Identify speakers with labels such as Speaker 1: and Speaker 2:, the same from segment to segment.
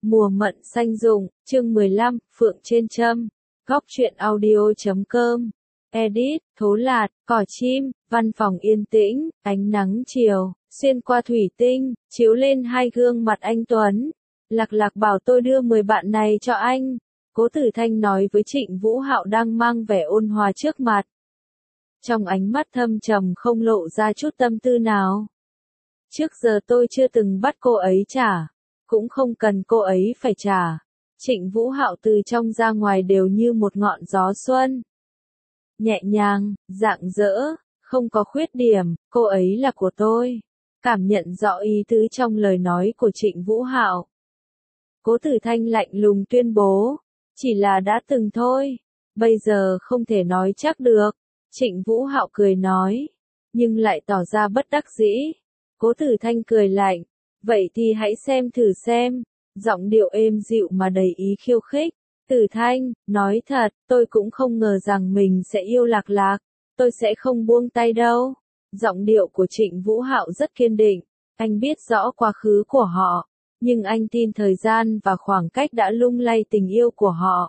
Speaker 1: Mùa mận xanh rụng, chương 15, Phượng trên châm. Góc truyện audio.com. Edit, Thố Lạt, cỏ chim, văn phòng yên tĩnh, ánh nắng chiều, xuyên qua thủy tinh, chiếu lên hai gương mặt anh Tuấn. Lạc Lạc bảo tôi đưa 10 bạn này cho anh. Cố Tử Thanh nói với Trịnh Vũ Hạo đang mang vẻ ôn hòa trước mặt. Trong ánh mắt thâm trầm không lộ ra chút tâm tư nào. Trước giờ tôi chưa từng bắt cô ấy trả. Cũng không cần cô ấy phải trả. Trịnh Vũ Hạo từ trong ra ngoài đều như một ngọn gió xuân. Nhẹ nhàng, rạng rỡ, không có khuyết điểm, cô ấy là của tôi. Cảm nhận rõ ý tứ trong lời nói của Trịnh Vũ Hạo. Cố Tử Thanh lạnh lùng tuyên bố, chỉ là đã từng thôi, bây giờ không thể nói chắc được. Trịnh Vũ Hạo cười nói, nhưng lại tỏ ra bất đắc dĩ. Cố Tử Thanh cười lạnh, vậy thì hãy xem thử xem. Giọng điệu êm dịu mà đầy ý khiêu khích. Tử Thanh, nói thật, tôi cũng không ngờ rằng mình sẽ yêu Lạc Lạc. Tôi sẽ không buông tay đâu. Giọng điệu của Trịnh Vũ Hạo rất kiên định. Anh biết rõ quá khứ của họ. Nhưng anh tin thời gian và khoảng cách đã lung lay tình yêu của họ.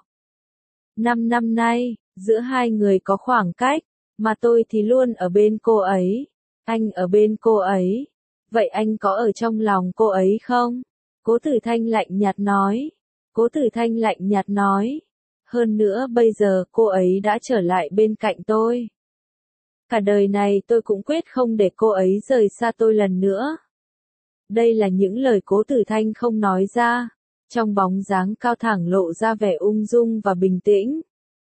Speaker 1: 5 năm nay, giữa hai người có khoảng cách. Mà tôi thì luôn ở bên cô ấy. Anh ở bên cô ấy. Vậy anh có ở trong lòng cô ấy không? Cố Tử Thanh lạnh nhạt nói. Cố Tử Thanh lạnh nhạt nói. Hơn nữa bây giờ cô ấy đã trở lại bên cạnh tôi. Cả đời này tôi cũng quyết không để cô ấy rời xa tôi lần nữa. Đây là những lời Cố Tử Thanh không nói ra. Trong bóng dáng cao thẳng lộ ra vẻ ung dung và bình tĩnh.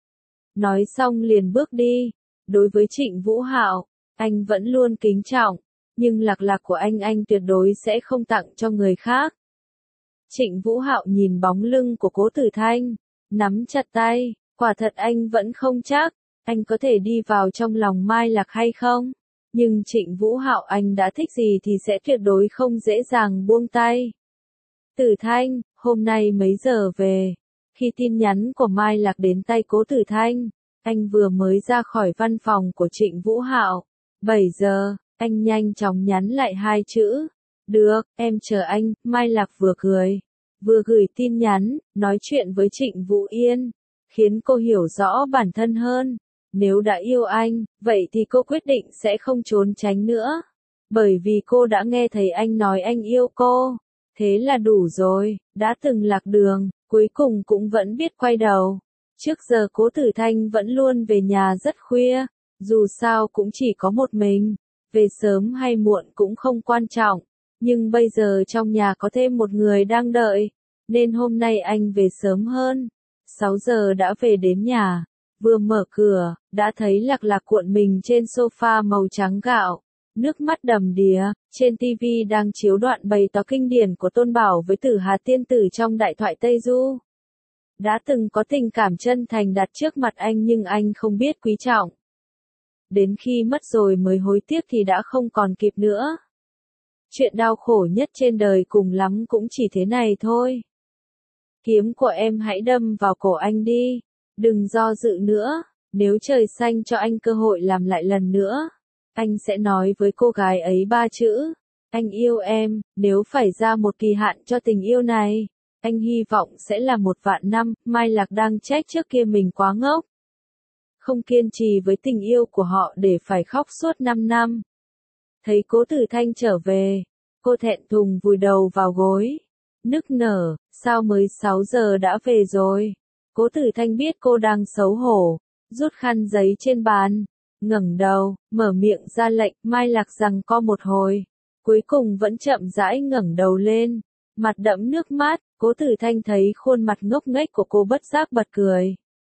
Speaker 1: Nói xong liền bước đi. Đối với Trịnh Vũ Hạo, anh vẫn luôn kính trọng. Nhưng Lạc Lạc của anh tuyệt đối sẽ không tặng cho người khác. Trịnh Vũ Hạo nhìn bóng lưng của Cố Tử Thanh, nắm chặt tay, quả thật anh vẫn không chắc, anh có thể đi vào trong lòng Mai Lạc hay không? Nhưng Trịnh Vũ Hạo anh đã thích gì thì sẽ tuyệt đối không dễ dàng buông tay. Tử Thanh, hôm nay mấy giờ về? Khi tin nhắn của Mai Lạc đến tay Cố Tử Thanh, anh vừa mới ra khỏi văn phòng của Trịnh Vũ Hạo. 7 giờ, anh nhanh chóng nhắn lại 2 chữ. Được, em chờ anh. Mai Lạc vừa cười, vừa gửi tin nhắn, nói chuyện với Trịnh Vũ Yên, khiến cô hiểu rõ bản thân hơn. Nếu đã yêu anh, vậy thì cô quyết định sẽ không trốn tránh nữa. Bởi vì cô đã nghe thấy anh nói anh yêu cô. Thế là đủ rồi, đã từng lạc đường, cuối cùng cũng vẫn biết quay đầu. Trước giờ Cố Tử Thanh vẫn luôn về nhà rất khuya, dù sao cũng chỉ có một mình, về sớm hay muộn cũng không quan trọng. Nhưng bây giờ trong nhà có thêm một người đang đợi, nên hôm nay anh về sớm hơn. 6 giờ đã về đến nhà, vừa mở cửa, đã thấy Lạc Lạc cuộn mình trên sofa màu trắng gạo, nước mắt đầm đìa, trên TV đang chiếu đoạn bày tỏ kinh điển của Tôn Bảo với Tử Hà tiên tử trong Đại thoại Tây Du. Đã từng có tình cảm chân thành đặt trước mặt anh nhưng anh không biết quý trọng. Đến khi mất rồi mới hối tiếc thì đã không còn kịp nữa. Chuyện đau khổ nhất trên đời cùng lắm cũng chỉ thế này thôi. Kiếm của em hãy đâm vào cổ anh đi. Đừng do dự nữa. Nếu trời xanh cho anh cơ hội làm lại lần nữa, anh sẽ nói với cô gái ấy 3 chữ. Anh yêu em. Nếu phải ra một kỳ hạn cho tình yêu này, anh hy vọng sẽ là 1 vạn năm. Mai Lạc đang trách trước kia mình quá ngốc. Không kiên trì với tình yêu của họ để phải khóc suốt 5 năm. Thấy Cố Tử Thanh trở về, cô thẹn thùng vùi đầu vào gối, nức nở, sao mới 6 giờ đã về rồi? Cố Tử Thanh biết cô đang xấu hổ, rút khăn giấy trên bàn, ngẩng đầu, mở miệng ra lệnh. Mai Lạc giằng co một hồi, cuối cùng vẫn chậm rãi ngẩng đầu lên, mặt đẫm nước mắt. Cố Tử Thanh thấy khuôn mặt ngốc nghếch của cô bất giác bật cười.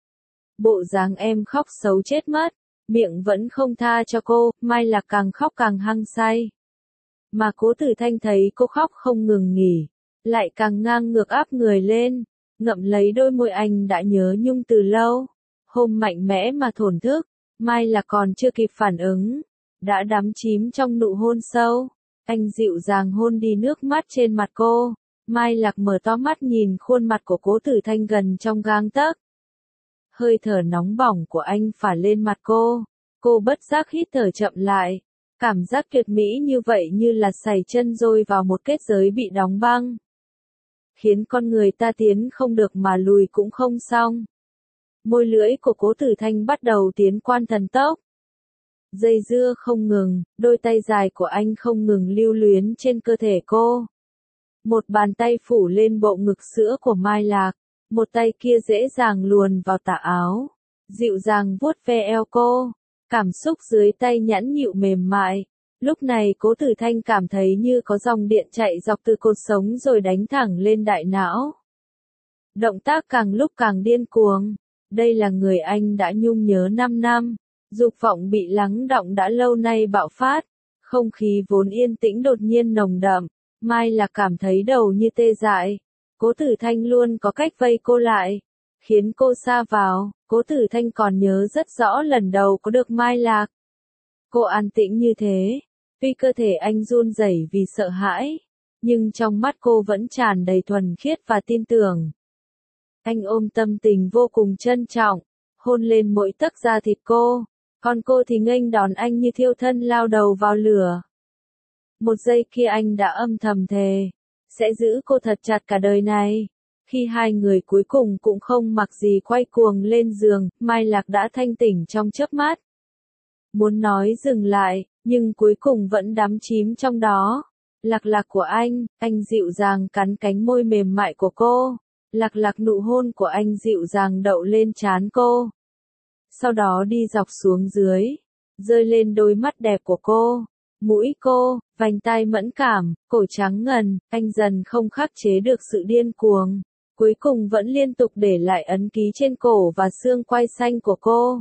Speaker 1: Bộ dáng em khóc xấu chết mất. Miệng vẫn không tha cho cô. Mai Lạc càng khóc càng hăng say. Mà Cố Tử Thanh thấy cô khóc không ngừng nghỉ, lại càng ngang ngược áp người lên, ngậm lấy đôi môi anh đã nhớ nhung từ lâu. Hôn mạnh mẽ mà thổn thức. Mai Lạc còn chưa kịp phản ứng, đã đắm chìm trong nụ hôn sâu. Anh dịu dàng hôn đi nước mắt trên mặt cô. Mai Lạc mở to mắt nhìn khuôn mặt của Cố Tử Thanh gần trong gang tấc. Hơi thở nóng bỏng của anh phả lên mặt cô. Cô bất giác hít thở chậm lại. Cảm giác tuyệt mỹ như vậy như là sải chân dôi vào một kết giới bị đóng băng. khiến con người ta tiến không được mà lùi cũng không xong. Môi lưỡi của Cố Tử Thanh bắt đầu tiến quan thần tốc. Dây dưa không ngừng, đôi tay dài của anh không ngừng lưu luyến trên cơ thể cô. Một bàn tay phủ lên bộ ngực sữa của Mai Lạc, một tay kia dễ dàng luồn vào tà áo, dịu dàng vuốt ve eo cô, cảm xúc dưới tay nhẵn nhịu mềm mại. Lúc này Cố Tử Thanh cảm thấy như có dòng điện chạy dọc từ cột sống rồi đánh thẳng lên đại não. Động tác càng lúc càng điên cuồng. Đây là người anh đã nhung nhớ 5 năm. Dục vọng bị lắng đọng đã lâu nay bạo phát. Không khí vốn yên tĩnh đột nhiên nồng đậm. Mai là cảm thấy đầu như tê dại. Cố Tử Thanh luôn có cách vây cô lại, khiến cô sa vào. Cố Tử Thanh còn nhớ rất rõ lần đầu có được Mai Lạc. Cô an tĩnh như thế. Tuy cơ thể anh run rẩy vì sợ hãi, nhưng trong mắt cô vẫn tràn đầy thuần khiết và tin tưởng. Anh ôm tâm tình vô cùng trân trọng, hôn lên mỗi tấc da thịt cô, còn cô thì nghênh đón anh như thiêu thân lao đầu vào lửa. Một giây kia anh đã âm thầm thề, sẽ giữ cô thật chặt cả đời này. Khi hai người cuối cùng cũng không mặc gì quay cuồng lên giường, Mai Lạc đã thanh tỉnh trong chớp mắt. Muốn nói dừng lại, nhưng cuối cùng vẫn đắm chìm trong đó. Lạc lạc của anh dịu dàng cắn cánh môi mềm mại của cô. Lạc lạc nụ hôn của anh dịu dàng đậu lên trán cô. Sau đó đi dọc xuống dưới, rơi lên đôi mắt đẹp của cô, mũi cô, vành tai mẫn cảm, cổ trắng ngần, anh dần không khắc chế được sự điên cuồng. Cuối cùng vẫn liên tục để lại ấn ký trên cổ và xương quai xanh của cô.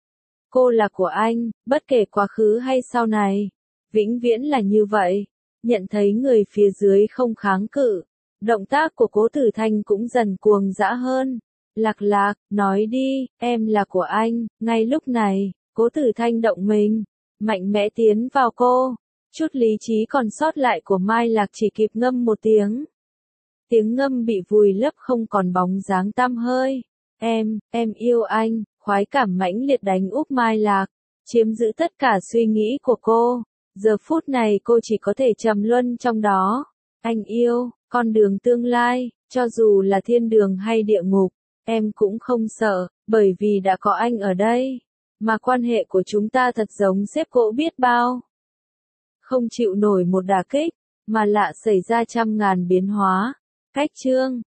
Speaker 1: Cô là của anh, bất kể quá khứ hay sau này. Vĩnh viễn là như vậy. Nhận thấy người phía dưới không kháng cự. Động tác của Cố Tử Thanh cũng dần cuồng dã hơn. Lạc lạc, nói đi, em là của anh. Ngay lúc này, Cố Tử Thanh động mình, mạnh mẽ tiến vào cô. Chút lý trí còn sót lại của Mai Lạc chỉ kịp ngâm một tiếng. Tiếng ngâm bị vùi lấp không còn bóng dáng tăm hơi. Em yêu anh. Khoái cảm mãnh liệt đánh úp Mai Lạc, chiếm giữ tất cả suy nghĩ của cô. Giờ phút này cô chỉ có thể trầm luân trong đó. Anh yêu, con đường tương lai, cho dù là thiên đường hay địa ngục, em cũng không sợ, bởi vì đã có anh ở đây. Mà quan hệ của chúng ta thật giống xếp gỗ biết bao. Không chịu nổi một đả kích, mà lạ xảy ra trăm ngàn biến hóa. Cách chương